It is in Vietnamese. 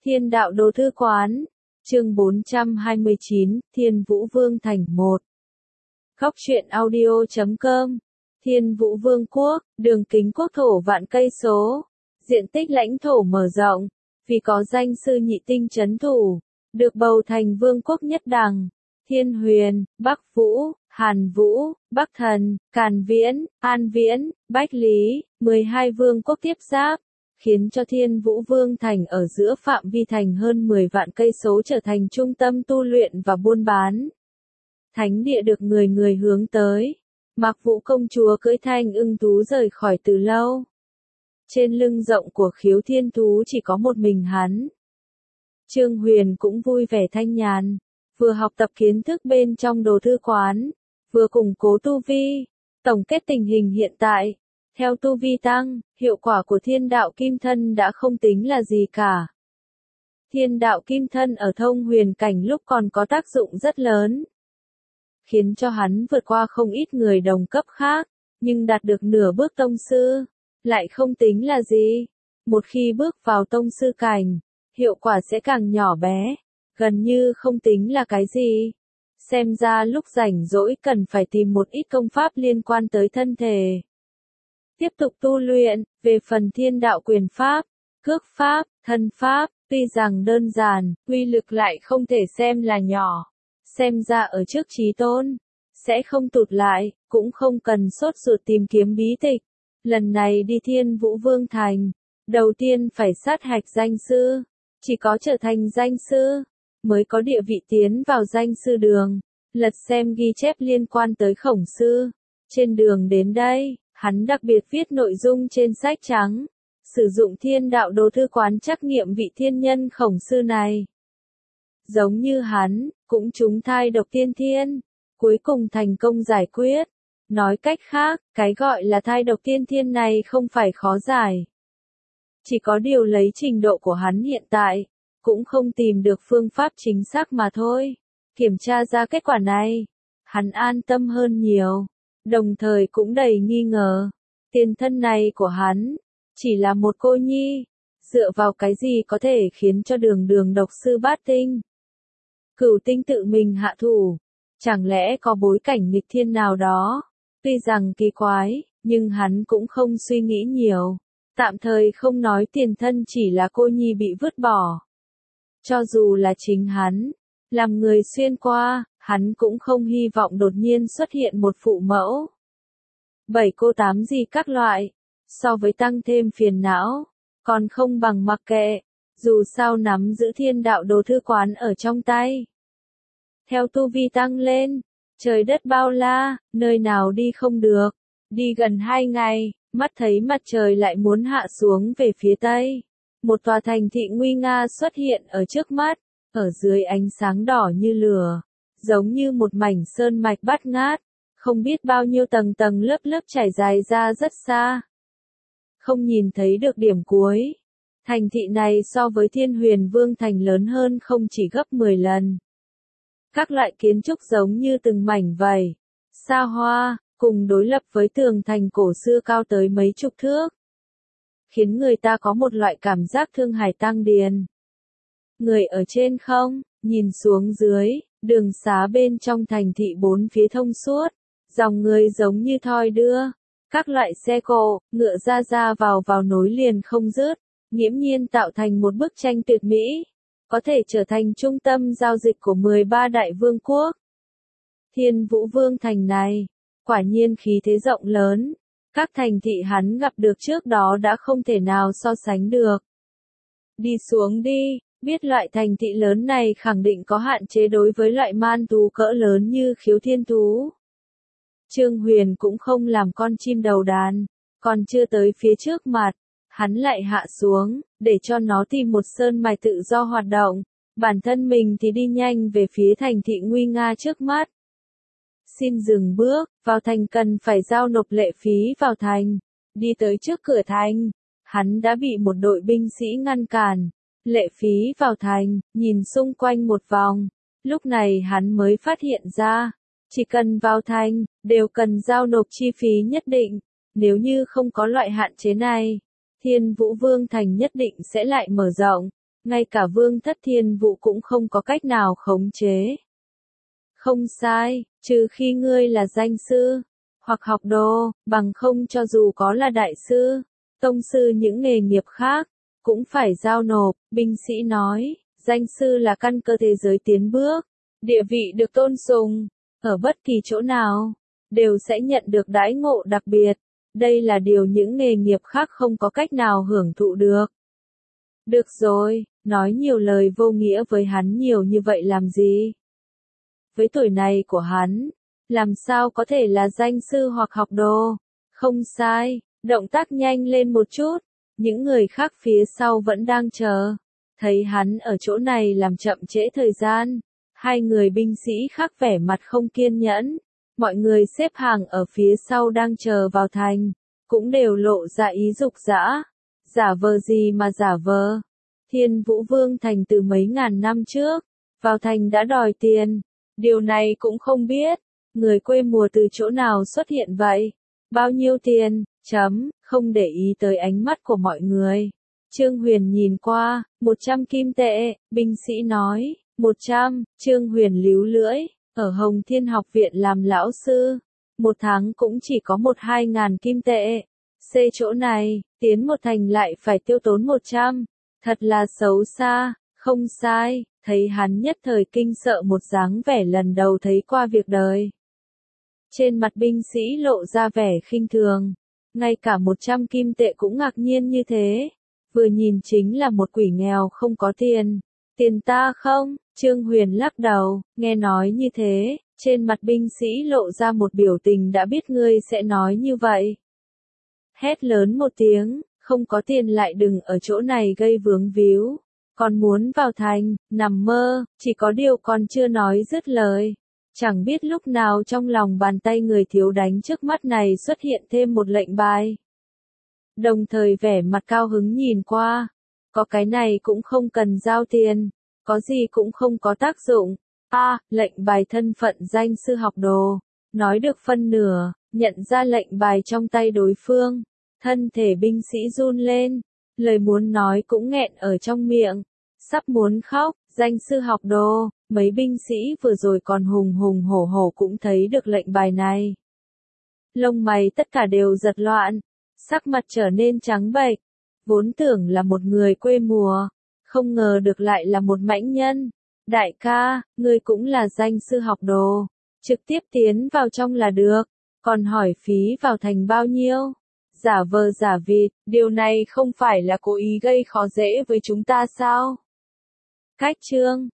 Thiên đạo đồ thư quán, chương 429, Thiên Vũ Vương Thành 1. Góc truyện audio.com. Thiên Vũ Vương quốc, đường kính quốc thổ vạn cây số, diện tích lãnh thổ mở rộng, vì có danh sư nhị tinh trấn thủ, được bầu thành vương quốc nhất đẳng. Thiên Huyền, Bắc Vũ, Hàn Vũ, Bắc Thần, Càn Viễn, An Viễn, Bách Lý, 12 vương quốc tiếp giáp, khiến cho Thiên Vũ Vương Thành ở giữa phạm vi thành hơn 10 vạn cây số trở thành trung tâm tu luyện và buôn bán. Thánh địa được người người hướng tới. Mạc Vũ công chúa cưỡi thanh ưng thú rời khỏi từ lâu. Trên lưng rộng của khiếu thiên thú chỉ có một mình hắn. Trương Huyền cũng vui vẻ thanh nhàn, vừa học tập kiến thức bên trong đồ thư quán, vừa củng cố tu vi, tổng kết tình hình hiện tại. Theo tu vi tăng, hiệu quả của thiên đạo kim thân đã không tính là gì cả. Thiên đạo kim thân ở thông huyền cảnh lúc còn có tác dụng rất lớn, khiến cho hắn vượt qua không ít người đồng cấp khác, nhưng đạt được nửa bước tông sư, lại không tính là gì. Một khi bước vào tông sư cảnh, hiệu quả sẽ càng nhỏ bé, gần như không tính là cái gì. Xem ra lúc rảnh rỗi cần phải tìm một ít công pháp liên quan tới thân thể. Tiếp tục tu luyện, về phần thiên đạo quyền pháp, cước pháp, thân pháp, tuy rằng đơn giản, uy lực lại không thể xem là nhỏ. Xem ra ở trước chí tôn, sẽ không tụt lại, cũng không cần sốt ruột tìm kiếm bí tịch. Lần này đi Thiên Vũ Vương Thành, đầu tiên phải sát hạch danh sư, chỉ có trở thành danh sư, mới có địa vị tiến vào danh sư đường, lật xem ghi chép liên quan tới khổng sư. Trên đường đến đây, hắn đặc biệt viết nội dung trên sách trắng, sử dụng thiên đạo đồ thư quán trắc nghiệm vị thiên nhân khổng sư này. Giống như hắn, cũng trúng thai độc tiên thiên, cuối cùng thành công giải quyết. Nói cách khác, cái gọi là thai độc tiên thiên này không phải khó giải. Chỉ có điều lấy trình độ của hắn hiện tại, cũng không tìm được phương pháp chính xác mà thôi. Kiểm tra ra kết quả này, hắn an tâm hơn nhiều, đồng thời cũng đầy nghi ngờ. Tiền thân này của hắn, chỉ là một cô nhi, dựa vào cái gì có thể khiến cho đường độc sư bát tinh, cửu tinh tự mình hạ thủ, chẳng lẽ có bối cảnh nghịch thiên nào đó. Tuy rằng kỳ quái, nhưng hắn cũng không suy nghĩ nhiều, tạm thời không nói tiền thân chỉ là cô nhi bị vứt bỏ. Cho dù là chính hắn, làm người xuyên qua, hắn cũng không hy vọng đột nhiên xuất hiện một phụ mẫu. 7 cô 8 gì các loại, so với tăng thêm phiền não, còn không bằng mặc kệ, dù sao nắm giữ thiên đạo đồ thư quán ở trong tay. Theo tu vi tăng lên, trời đất bao la, nơi nào đi không được, đi gần 2 ngày, mắt thấy mặt trời lại muốn hạ xuống về phía tây. Một tòa thành thị nguy nga xuất hiện ở trước mắt, ở dưới ánh sáng đỏ như lửa, giống như một mảnh sơn mạch bát ngát, không biết bao nhiêu tầng tầng lớp lớp trải dài ra rất xa. Không nhìn thấy được điểm cuối. Thành thị này so với Thiên Huyền Vương Thành lớn hơn không chỉ gấp 10 lần. Các loại kiến trúc giống như từng mảnh vảy, xa hoa, cùng đối lập với tường thành cổ xưa cao tới mấy chục thước, khiến người ta có một loại cảm giác thương hải tăng điền. Người ở trên không, nhìn xuống dưới, đường xá bên trong thành thị bốn phía thông suốt, dòng người giống như thoi đưa, các loại xe cộ, ngựa ra vào nối liền không dứt, nghiễm nhiên tạo thành một bức tranh tuyệt mỹ, có thể trở thành trung tâm giao dịch của 13 đại vương quốc. Thiên Vũ Vương Thành này, quả nhiên khí thế rộng lớn, các thành thị hắn gặp được trước đó đã không thể nào so sánh được. Đi xuống đi, biết loại thành thị lớn này khẳng định có hạn chế đối với loại man thú cỡ lớn như khiếu thiên thú. Trương Huyền cũng không làm con chim đầu đàn, còn chưa tới phía trước mặt, hắn lại hạ xuống, để cho nó tìm một sơn mạch tự do hoạt động, bản thân mình thì đi nhanh về phía thành thị nguy nga trước mắt. Xin dừng bước, vào thành cần phải giao nộp lệ phí vào thành. Đi tới trước cửa thành, hắn đã bị một đội binh sĩ ngăn cản. Lệ phí vào thành, nhìn xung quanh một vòng, lúc này hắn mới phát hiện ra, chỉ cần vào thành, đều cần giao nộp chi phí nhất định. Nếu như không có loại hạn chế này, Thiên Vũ Vương Thành nhất định sẽ lại mở rộng, ngay cả Vương Thất Thiên Vũ cũng không có cách nào khống chế. Không sai, trừ khi ngươi là danh sư, hoặc học đồ, bằng không cho dù có là đại sư, tông sư những nghề nghiệp khác, cũng phải giao nộp, binh sĩ nói, danh sư là căn cơ thế giới tiến bước, địa vị được tôn sùng, ở bất kỳ chỗ nào, đều sẽ nhận được đãi ngộ đặc biệt, đây là điều những nghề nghiệp khác không có cách nào hưởng thụ được. Được rồi, nói nhiều lời vô nghĩa với hắn nhiều như vậy làm gì? Với tuổi này của hắn, làm sao có thể là danh sư hoặc học đồ? Không sai, động tác nhanh lên một chút, những người khác phía sau vẫn đang chờ. Thấy hắn ở chỗ này làm chậm trễ thời gian, hai người binh sĩ khác vẻ mặt không kiên nhẫn. Mọi người xếp hàng ở phía sau đang chờ vào thành, cũng đều lộ ra ý dục dã. Giả vờ gì mà giả vờ? Thiên Vũ Vương thành từ mấy ngàn năm trước, vào thành đã đòi tiền. Điều này cũng không biết, người quê mùa từ chỗ nào xuất hiện vậy? Bao nhiêu tiền? Không để ý tới ánh mắt của mọi người. Trương Huyền nhìn qua, 100 kim tệ, binh sĩ nói, 100, Trương Huyền líu lưỡi, ở Hồng Thiên học viện làm lão sư, một tháng cũng chỉ có 1-2 ngàn kim tệ. Chỗ này, tiến một thành lại phải tiêu tốn 100, thật là xấu xa, không sai, thấy hắn nhất thời kinh sợ một dáng vẻ lần đầu thấy qua việc đời. Trên mặt binh sĩ lộ ra vẻ khinh thường, ngay cả 100 kim tệ cũng ngạc nhiên như thế, vừa nhìn chính là một quỷ nghèo không có tiền. Tiền ta không? Trương Huyền lắc đầu, nghe nói như thế, trên mặt binh sĩ lộ ra một biểu tình đã biết ngươi sẽ nói như vậy. Hét lớn một tiếng, không có tiền lại đừng ở chỗ này gây vướng víu, còn muốn vào thành, nằm mơ, chỉ có điều còn chưa nói dứt lời. Chẳng biết lúc nào trong lòng bàn tay người thiếu đánh trước mắt này xuất hiện thêm một lệnh bài. Đồng thời vẻ mặt cao hứng nhìn qua, có cái này cũng không cần giao tiền, có gì cũng không có tác dụng. Lệnh bài thân phận danh sư học đồ, nói được phân nửa, nhận ra lệnh bài trong tay đối phương, thân thể binh sĩ run lên, lời muốn nói cũng nghẹn ở trong miệng, sắp muốn khóc. Danh sư học đồ, mấy binh sĩ vừa rồi còn hùng hùng hổ hổ cũng thấy được lệnh bài này. Lông mày tất cả đều giật loạn, sắc mặt trở nên trắng bệch, vốn tưởng là một người quê mùa, không ngờ được lại là một mãnh nhân. Đại ca, ngươi cũng là danh sư học đồ, trực tiếp tiến vào trong là được, còn hỏi phí vào thành bao nhiêu? Giả vờ giả vịt, điều này không phải là cố ý gây khó dễ với chúng ta sao? Cách chương